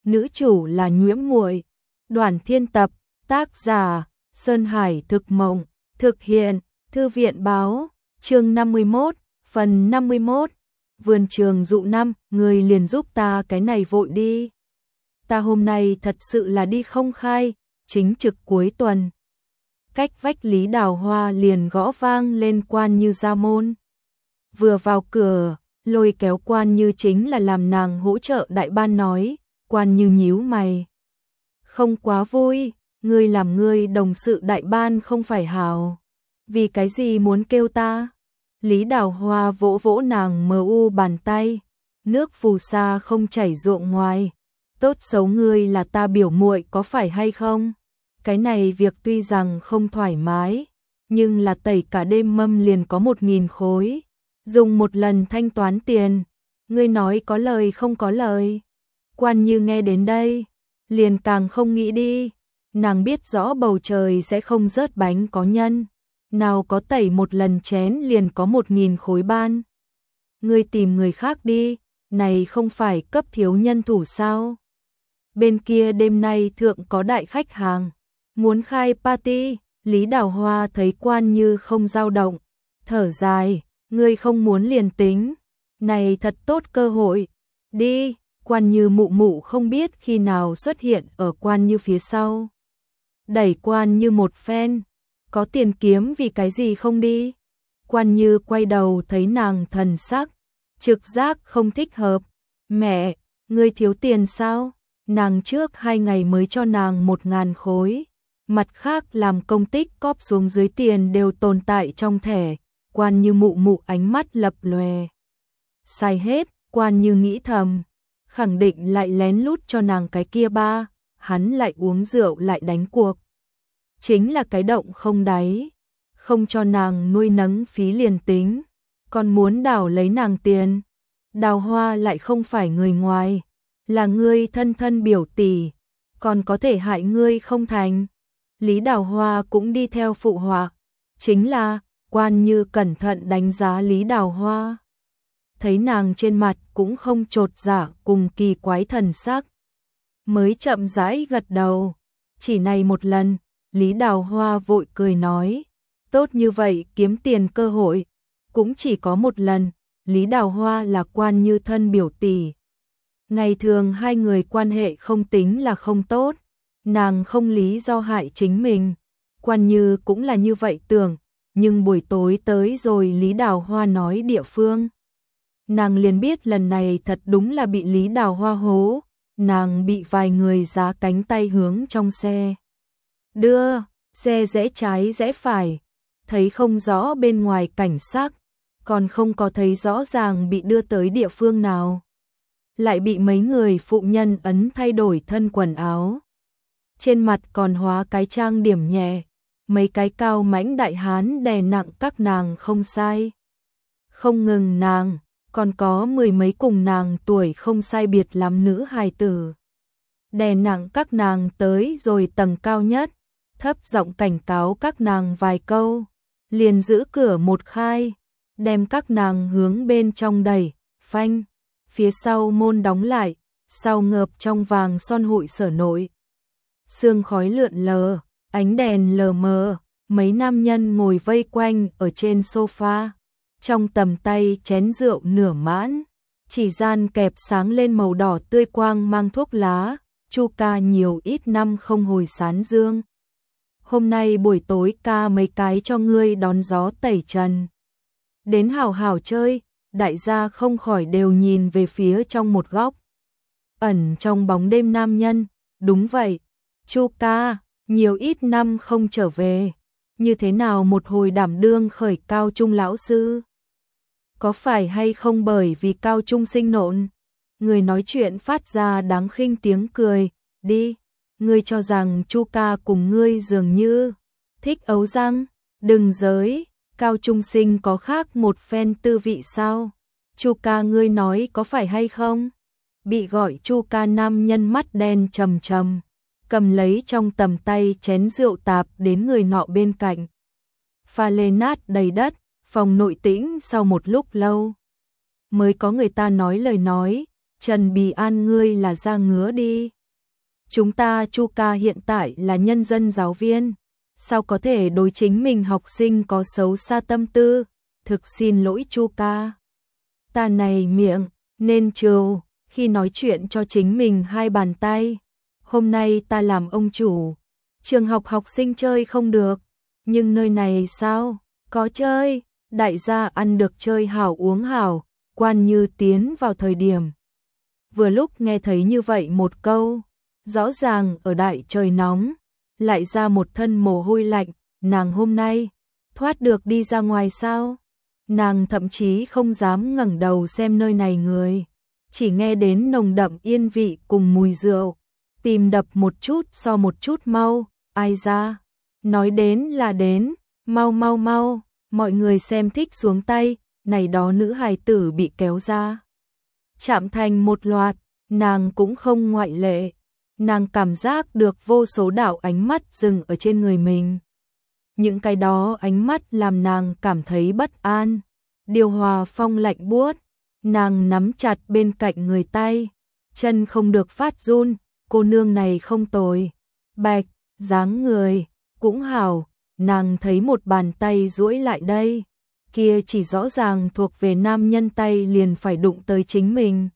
nữ chủ là Nhiễm Muội. Đoàn Thiên tập, tác giả Sơn Hải Thực Mộng, thực hiện Thư viện báo, chương 51, phần 51. Vườn trường dụ năm, người liền giúp ta cái này vội đi. Ta hôm nay thật sự là đi không khai, chính trực cuối tuần. Cách vách Lý Đào Hoa liền gõ vang lên Quan Như ra môn. Vừa vào cửa, lôi kéo Quan Như chính là làm nàng hỗ trợ đại ban nói. Quan Như nhíu mày. Không quá vui, ngươi làm ngươi đồng sự đại ban không phải hào. Vì cái gì muốn kêu ta? Lý Đào Hoa vỗ vỗ nàng mờ u bàn tay. Nước phù sa không chảy ruộng ngoài. Tốt xấu ngươi là ta biểu muội có phải hay không? Cái này việc tuy rằng không thoải mái, nhưng là tẩy cả đêm mâm liền có 1.000 khối. Dùng một lần thanh toán tiền. Ngươi nói có lời không có lời. Quan Như nghe đến đây, liền càng không nghĩ đi. Nàng biết rõ bầu trời sẽ không rớt bánh có nhân. Nào có tẩy một lần chén liền có 1.000 khối ban. Ngươi tìm người khác đi, này không phải cấp thiếu nhân thủ sao? Bên kia đêm nay thượng có đại khách hàng, muốn khai party. Lý Đào Hoa thấy Quan Như không dao động, thở dài, ngươi không muốn liền tính. Này thật tốt cơ hội, đi. Quan Như mụ mụ không biết khi nào xuất hiện ở Quan Như phía sau. Đẩy Quan Như một phen, có tiền kiếm vì cái gì không đi. Quan Như quay đầu thấy nàng thần sắc, trực giác không thích hợp. Mẹ, ngươi thiếu tiền sao? Nàng trước 2 ngày mới cho nàng 1.000 khối. Mặt khác làm công tích cóp xuống dưới tiền đều tồn tại trong thẻ. Quan Như mụ mụ ánh mắt lập lòe. Sai hết, Quan Như nghĩ thầm. Khẳng định lại lén lút cho nàng cái kia ba. Hắn lại uống rượu lại đánh cuộc. Chính là cái động không đáy. Không cho nàng nuôi nấng phí liền tính. Còn muốn đảo lấy nàng tiền. Đào Hoa lại không phải người ngoài. Là ngươi thân thân biểu tỷ. Còn có thể hại ngươi không thành. Lý Đào Hoa cũng đi theo phụ họa. Chính là Quan Như cẩn thận đánh giá Lý Đào Hoa. Thấy nàng trên mặt cũng không chột dạ cùng kỳ quái thần sắc. Mới chậm rãi gật đầu. Chỉ này một lần, Lý Đào Hoa vội cười nói. Tốt như vậy kiếm tiền cơ hội. Cũng chỉ có một lần, Lý Đào Hoa là Quan Như thân biểu tỷ. Ngày thường hai người quan hệ không tính là không tốt. Nàng không lý do hại chính mình. Quan Như cũng là như vậy tưởng. Nhưng buổi tối tới rồi Lý Đào Hoa nói địa phương. Nàng liền biết lần này thật đúng là bị Lý Đào Hoa hố. Nàng bị vài người giá cánh tay hướng trong xe. Đưa, xe rẽ trái rẽ phải. Thấy không rõ bên ngoài cảnh sắc. Còn không có thấy rõ ràng bị đưa tới địa phương nào. Lại bị mấy người phụ nhân ấn thay đổi thân quần áo. Trên mặt còn hóa cái trang điểm nhẹ. Mấy cái cao mãnh đại hán đè nặng các nàng không sai. Không ngừng nàng, còn có 10 mấy cùng nàng tuổi không sai biệt lắm nữ hài tử. Đè nặng các nàng tới rồi tầng cao nhất, thấp giọng cảnh cáo các nàng vài câu, liền giữ cửa một khai, đem các nàng hướng bên trong đẩy, phanh, phía sau môn đóng lại, sau ngợp trong vàng son hội sở nội. Sương khói lượn lờ, ánh đèn lờ mờ, mấy nam nhân ngồi vây quanh ở trên sofa, trong tầm tay chén rượu nửa mãn, chỉ gian kẹp sáng lên màu đỏ tươi quang mang thuốc lá. Chu ca nhiều ít năm không hồi sán dương. Hôm nay buổi tối ca mấy cái cho ngươi đón gió tẩy trần. Đến hào hào chơi, đại gia không khỏi đều nhìn về phía trong một góc. Ẩn trong bóng đêm nam nhân, đúng vậy, Chu ca, nhiều ít năm không trở về. Như thế nào một hồi đảm đương khởi cao trung lão sư? Có phải hay không bởi vì cao trung sinh nộn? Người nói chuyện phát ra đáng khinh tiếng cười, đi, ngươi cho rằng Chu ca cùng ngươi dường như thích ấu răng, đừng giới, cao trung sinh có khác một phen tư vị sao? Chu ca ngươi nói có phải hay không? Bị gọi Chu ca nam nhân mắt đen trầm trầm, cầm lấy trong tầm tay chén rượu tạp đến người nọ bên cạnh. Pha lê nát đầy đất, phòng nội tĩnh sau một lúc lâu. Mới có người ta nói lời nói. Trần Bì An ngươi là da ngứa đi. chúng ta Chu ca hiện tại là nhân dân giáo viên, sao có thể đối chính mình học sinh có xấu xa tâm tư, thực xin lỗi Chu ca. Ta này miệng, nên trừ, khi nói chuyện cho chính mình hai bàn tay. Hôm nay ta làm ông chủ, trường học học sinh chơi không được, nhưng nơi này sao, có chơi, đại gia ăn được chơi hảo uống hảo, Quan Như tiến vào thời điểm. Vừa lúc nghe thấy như vậy một câu, rõ ràng ở đại trời nóng, lại ra một thân mồ hôi lạnh, nàng hôm nay thoát được đi ra ngoài sao? Nàng thậm chí không dám ngẩng đầu xem nơi này người, chỉ nghe đến nồng đậm yên vị cùng mùi rượu, tim đập một chút so một chút mau, ai ra, nói đến là đến, mau mau mau, mọi người xem thích xuống tay, này đó nữ hài tử bị kéo ra. Chạm thành một loạt, nàng cũng không ngoại lệ, nàng cảm giác được vô số đạo ánh mắt dừng ở trên người mình. Những cái đó ánh mắt làm nàng cảm thấy bất an, điều hòa phong lạnh buốt, nàng nắm chặt bên cạnh người tay, chân không được phát run, cô nương này không tồi, bạch, dáng người, cũng hảo, nàng thấy một bàn tay duỗi lại đây, kia chỉ rõ ràng thuộc về nam nhân tay liền phải đụng tới chính mình.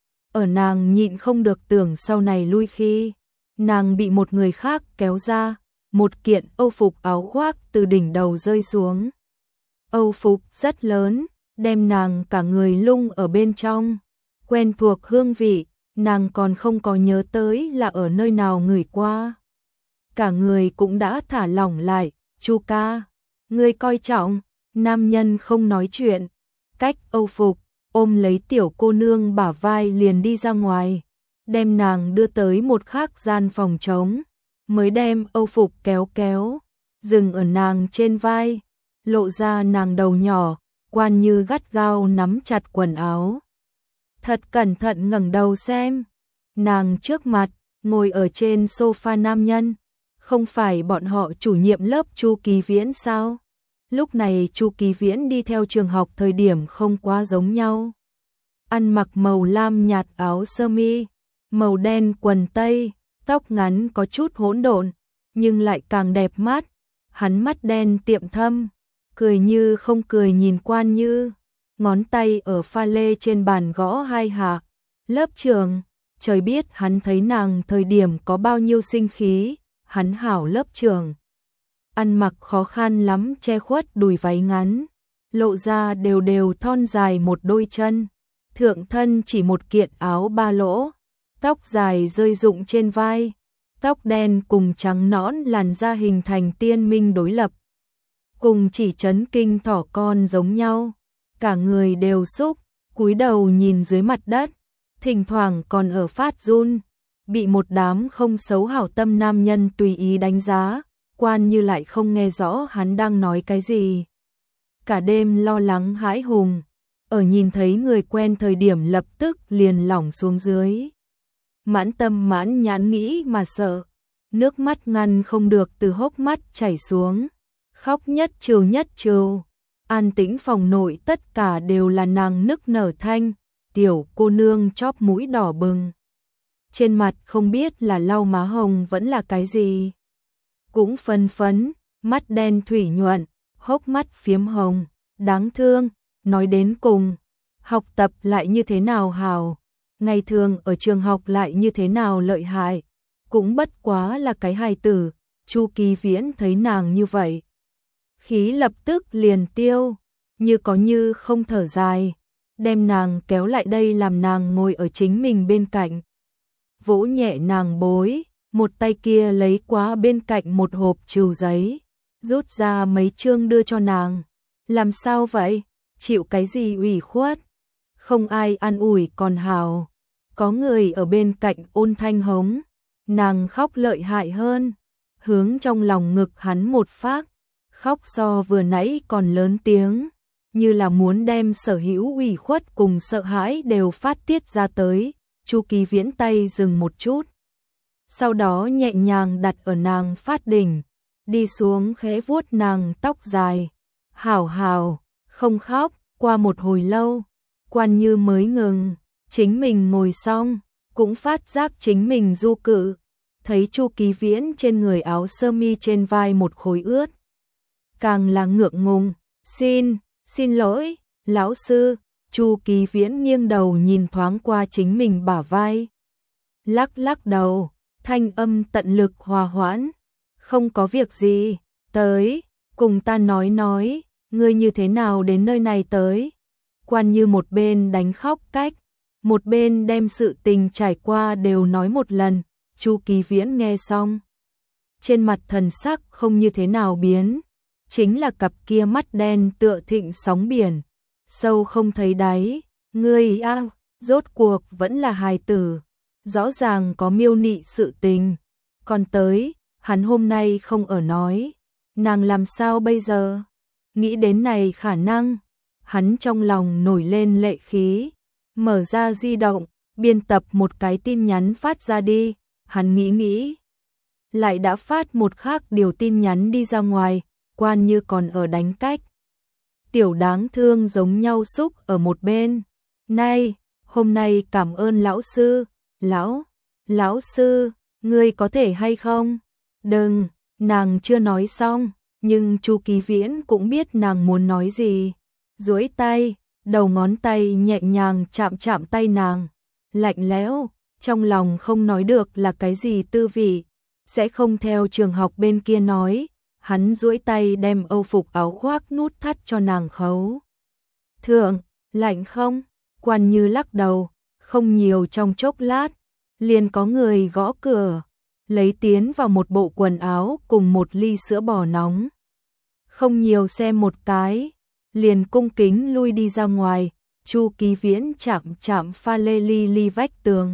Ở nàng nhịn không được tưởng sau này lui khi, nàng bị một người khác kéo ra, một kiện âu phục áo khoác từ đỉnh đầu rơi xuống. Âu phục rất lớn, đem nàng cả người lung ở bên trong, quen thuộc hương vị, nàng còn không có nhớ tới là ở nơi nào ngửi qua. Cả người cũng đã thả lỏng lại, Chu ca, ngươi coi trọng, nam nhân không nói chuyện, cách âu phục, ôm lấy tiểu cô nương bả vai liền đi ra ngoài, đem nàng đưa tới một khác gian phòng trống, mới đem âu phục kéo kéo, dừng ở nàng trên vai, lộ ra nàng đầu nhỏ, Quan Như gắt gao nắm chặt quần áo. Thật cẩn thận ngẩng đầu xem, nàng trước mặt, ngồi ở trên sofa nam nhân, không phải bọn họ chủ nhiệm lớp Chu Kỳ Viễn sao? Lúc này Chu Kỳ Viễn đi theo trường học thời điểm không quá giống nhau. Ăn mặc màu lam nhạt áo sơ mi, màu đen quần tây, tóc ngắn có chút hỗn độn, nhưng lại càng đẹp mắt. Hắn mắt đen tiệm thâm, cười như không cười nhìn Quan Như, ngón tay ở pha lê trên bàn gõ hai hạ. Lớp trường, trời biết hắn thấy nàng thời điểm có bao nhiêu sinh khí, hắn hảo lớp trường. Ăn mặc khó khăn lắm che khuất đùi váy ngắn, lộ ra đều đều thon dài một đôi chân, thượng thân chỉ một kiện áo ba lỗ, tóc dài rơi rụng trên vai, tóc đen cùng trắng nõn làn da hình thành tiên minh đối lập, cùng chỉ chấn kinh thỏ con giống nhau, cả người đều xúc, cúi đầu nhìn dưới mặt đất, thỉnh thoảng còn ở phát run, bị một đám không xấu hảo tâm nam nhân tùy ý đánh giá. Quan Như lại không nghe rõ hắn đang nói cái gì. Cả đêm lo lắng hãi hùng, ở nhìn thấy người quen thời điểm lập tức liền lỏng xuống dưới. Mãn tâm mãn nhãn nghĩ mà sợ, nước mắt ngăn không được từ hốc mắt chảy xuống, khóc nhất trừ. An tĩnh phòng nội tất cả đều là nàng nức nở thanh, tiểu cô nương chóp mũi đỏ bừng. Trên mặt không biết là lau má hồng vẫn là cái gì. Cũng phấn phấn, mắt đen thủy nhuận, hốc mắt phiếm hồng, đáng thương, nói đến cùng, học tập lại như thế nào hào, ngày thường ở trường học lại như thế nào lợi hại, cũng bất quá là cái hài tử. Chu Kỳ Viễn thấy nàng như vậy, khí lập tức liền tiêu, như có như không thở dài, đem nàng kéo lại đây làm nàng ngồi ở chính mình bên cạnh, vỗ nhẹ nàng bối. Một tay kia lấy qua bên cạnh một hộp trừu giấy, rút ra mấy chương đưa cho nàng. Làm sao vậy? Chịu cái gì ủy khuất? Không ai an ủi còn hào. Có người ở bên cạnh ôn thanh hống. Nàng khóc lợi hại hơn. Hướng trong lòng ngực hắn một phát. Khóc so vừa nãy còn lớn tiếng. Như là muốn đem sở hữu ủy khuất cùng sợ hãi đều phát tiết ra tới. Chu Kỳ Viễn tay dừng một chút. Sau đó nhẹ nhàng đặt ở nàng phát đỉnh, đi xuống khẽ vuốt nàng tóc dài. Hảo, không khóc, qua một hồi lâu, Quan Như mới ngừng, chính mình ngồi xong, cũng phát giác chính mình du cự, thấy Chu Kỳ Viễn trên người áo sơ mi trên vai một khối ướt. Càng là ngượng ngùng, xin lỗi, lão sư. Chu Kỳ Viễn nghiêng đầu nhìn thoáng qua chính mình bả vai. Lắc đầu, thanh âm tận lực hòa hoãn. Không có việc gì, tới, cùng ta nói, ngươi như thế nào đến nơi này tới. Quan Như một bên đánh khóc cách, một bên đem sự tình trải qua đều nói một lần. Chu Kỳ Viễn nghe xong, trên mặt thần sắc không như thế nào biến, chính là cặp kia mắt đen tựa thịnh sóng biển, sâu không thấy đáy. Ngươi rốt cuộc vẫn là hài tử, rõ ràng có miêu nị sự tình, còn tới, hắn hôm nay không ở nói, nàng làm sao bây giờ? Nghĩ đến này khả năng, hắn trong lòng nổi lên lệ khí, mở ra di động, biên tập một cái tin nhắn phát ra đi. Hắn nghĩ, lại đã phát một khác điều tin nhắn đi ra ngoài. Quan Như còn ở đánh cách, tiểu đáng thương giống nhau xúc ở một bên. Này, hôm nay cảm ơn lão sư. Lão sư, ngươi có thể hay không? Đừng, nàng chưa nói xong, nhưng Chu Kỳ Viễn cũng biết nàng muốn nói gì. Duỗi tay, đầu ngón tay nhẹ nhàng chạm tay nàng, lạnh lẽo, trong lòng không nói được là cái gì tư vị, sẽ không theo trường học bên kia nói. Hắn duỗi tay đem âu phục áo khoác nút thắt cho nàng khấu. Thượng, lạnh không? Quan Như lắc đầu, không nhiều. Trong chốc lát, liền có người gõ cửa, lấy tiến vào một bộ quần áo cùng một ly sữa bò nóng. Không nhiều xem một cái, liền cung kính lui đi ra ngoài. Chu Kỳ Viễn chạm pha lê ly vách tường,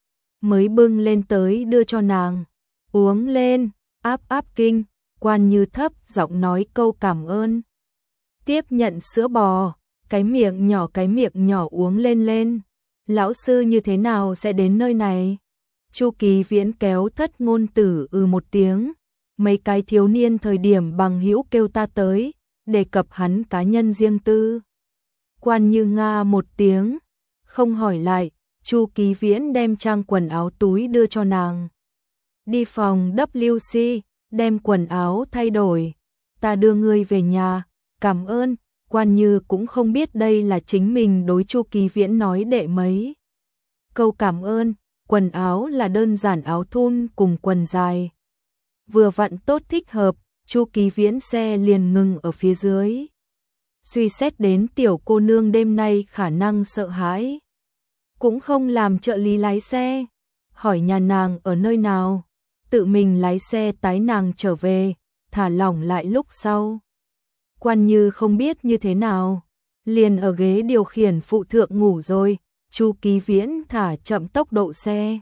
mới bưng lên tới đưa cho nàng. Uống lên, áp kinh. Quan Như thấp giọng nói câu cảm ơn. Tiếp nhận sữa bò, cái miệng nhỏ uống lên. Lão sư như thế nào sẽ đến nơi này? Chu Kỳ Viễn kéo Thất Ngôn Tử một tiếng. Mấy cái thiếu niên thời điểm bằng hữu kêu ta tới, đề cập hắn cá nhân riêng tư. Quan Như nga một tiếng, không hỏi lại. Chu Kỳ Viễn đem trang quần áo túi đưa cho nàng. Đi phòng WC, đem quần áo thay đổi. Ta đưa ngươi về nhà, cảm ơn. Quan Như cũng không biết đây là chính mình đối Chu Kỳ Viễn nói đệ mấy câu cảm ơn. Quần áo là đơn giản áo thun cùng quần dài, vừa vặn tốt thích hợp. Chu Kỳ Viễn xe liền ngừng ở phía dưới. Suy xét đến tiểu cô nương đêm nay khả năng sợ hãi, cũng không làm trợ lý lái xe, hỏi nhà nàng ở nơi nào, tự mình lái xe tái nàng trở về, thả lỏng lại. Lúc sau, Quan Như không biết như thế nào, liền ở ghế điều khiển phụ thượng ngủ rồi. Chu Kỳ Viễn thả chậm tốc độ xe,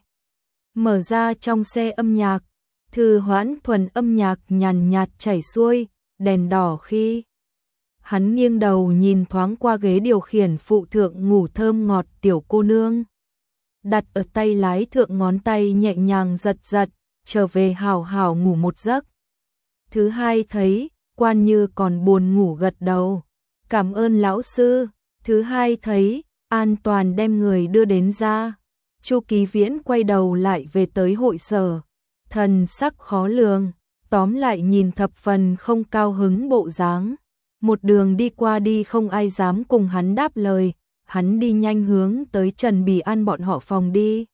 mở ra trong xe âm nhạc, thư hoãn thuần âm nhạc nhàn nhạt chảy xuôi, đèn đỏ khi. Hắn nghiêng đầu nhìn thoáng qua ghế điều khiển phụ thượng ngủ thơm ngọt tiểu cô nương, đặt ở tay lái thượng ngón tay nhẹ nhàng giật, trở về hảo ngủ một giấc. Thứ hai thấy, Quan Như còn buồn ngủ gật đầu. Cảm ơn lão sư. Thứ hai thấy, an toàn đem người đưa đến ra. Chu Kỳ Viễn quay đầu lại về tới hội sở, thần sắc khó lường, tóm lại nhìn thập phần không cao hứng bộ dáng. Một đường đi qua đi không ai dám cùng hắn đáp lời, hắn đi nhanh hướng tới Trần Bì An bọn họ phòng đi.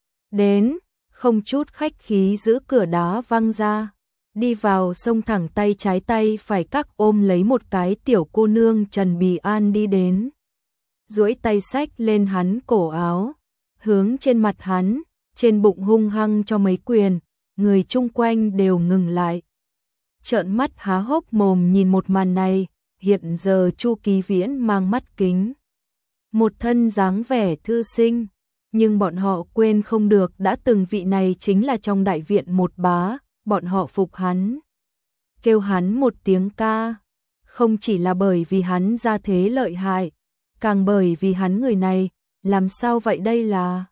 Đến, không chút khách khí giữ cửa đá văng ra, đi vào xông thẳng tay trái tay phải các ôm lấy một cái tiểu cô nương. Trần Bì An đi đến, duỗi tay xách lên hắn cổ áo, hướng trên mặt hắn, trên bụng hung hăng cho mấy quyền. Người chung quanh đều ngừng lại, trợn mắt há hốc mồm nhìn một màn này. Hiện giờ Chu Kỳ Viễn mang mắt kính, một thân dáng vẻ thư sinh, nhưng bọn họ quên không được đã từng vị này chính là trong đại viện một bá. Bọn họ phục hắn, kêu hắn một tiếng ca, không chỉ là bởi vì hắn gia thế lợi hại, càng bởi vì hắn người này. Làm sao vậy, đây là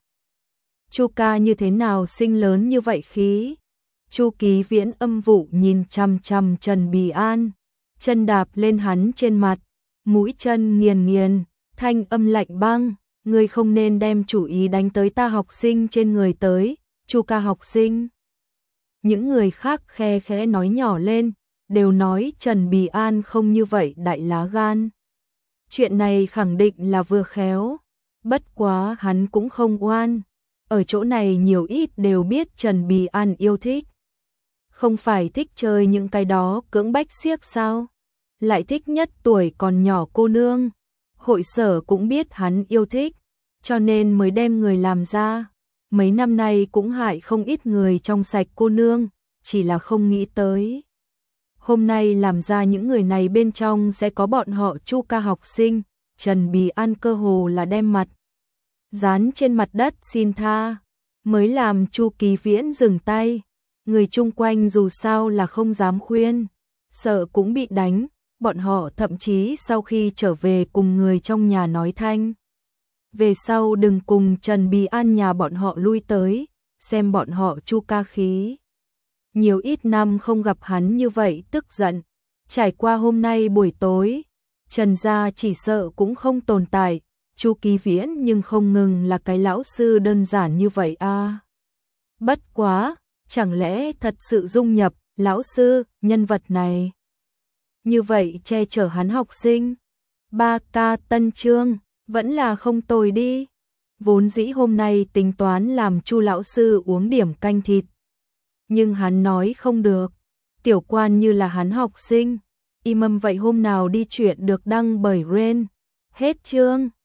Chu ca như thế nào sinh lớn như vậy khí? Chu Kỳ Viễn âm vụ nhìn chằm chằm Trần Bì An, chân đạp lên hắn trên mặt, mũi chân nghiền, thanh âm lạnh băng. Ngươi không nên đem chủ ý đánh tới ta học sinh trên người tới. Chu ca học sinh Những người khác khe khẽ nói nhỏ lên, đều nói Trần Bì An không như vậy đại lá gan. Chuyện này khẳng định là vừa khéo, bất quá hắn cũng không oan. Ở chỗ này nhiều ít đều biết Trần Bì An yêu thích. Không phải thích chơi những cái đó cưỡng bách xiếc sao? Lại thích nhất tuổi còn nhỏ cô nương. Hội sở cũng biết hắn yêu thích, cho nên mới đem người làm ra. Mấy năm nay cũng hại không ít người trong sạch cô nương, chỉ là không nghĩ tới. Hôm nay làm ra những người này bên trong sẽ có bọn họ Chu ca học sinh, Trần Bì An cơ hồ là đem mặt dán trên mặt đất xin tha, mới làm Chu Kỳ Viễn dừng tay. Người chung quanh dù sao là không dám khuyên, sợ cũng bị đánh, bọn họ thậm chí sau khi trở về cùng người trong nhà nói thanh. Về sau đừng cùng Trần Bì An nhà bọn họ lui tới, xem bọn họ Chu ca khí. Nhiều ít năm không gặp hắn như vậy tức giận, trải qua hôm nay buổi tối, Trần gia chỉ sợ cũng không tồn tại, Chu Kỳ Viễn nhưng không ngừng là cái lão sư đơn giản như vậy a. Bất quá, chẳng lẽ thật sự dung nhập lão sư nhân vật này? Như vậy che chở hắn học sinh. 3K tân chương, vẫn là không tồi đi. Vốn dĩ hôm nay tính toán làm Chu lão sư uống điểm canh thịt. Nhưng hắn nói không được, tiểu quan như là hắn học sinh. Im vậy hôm nào đi chuyện được đăng bởi Ren. Hết chương.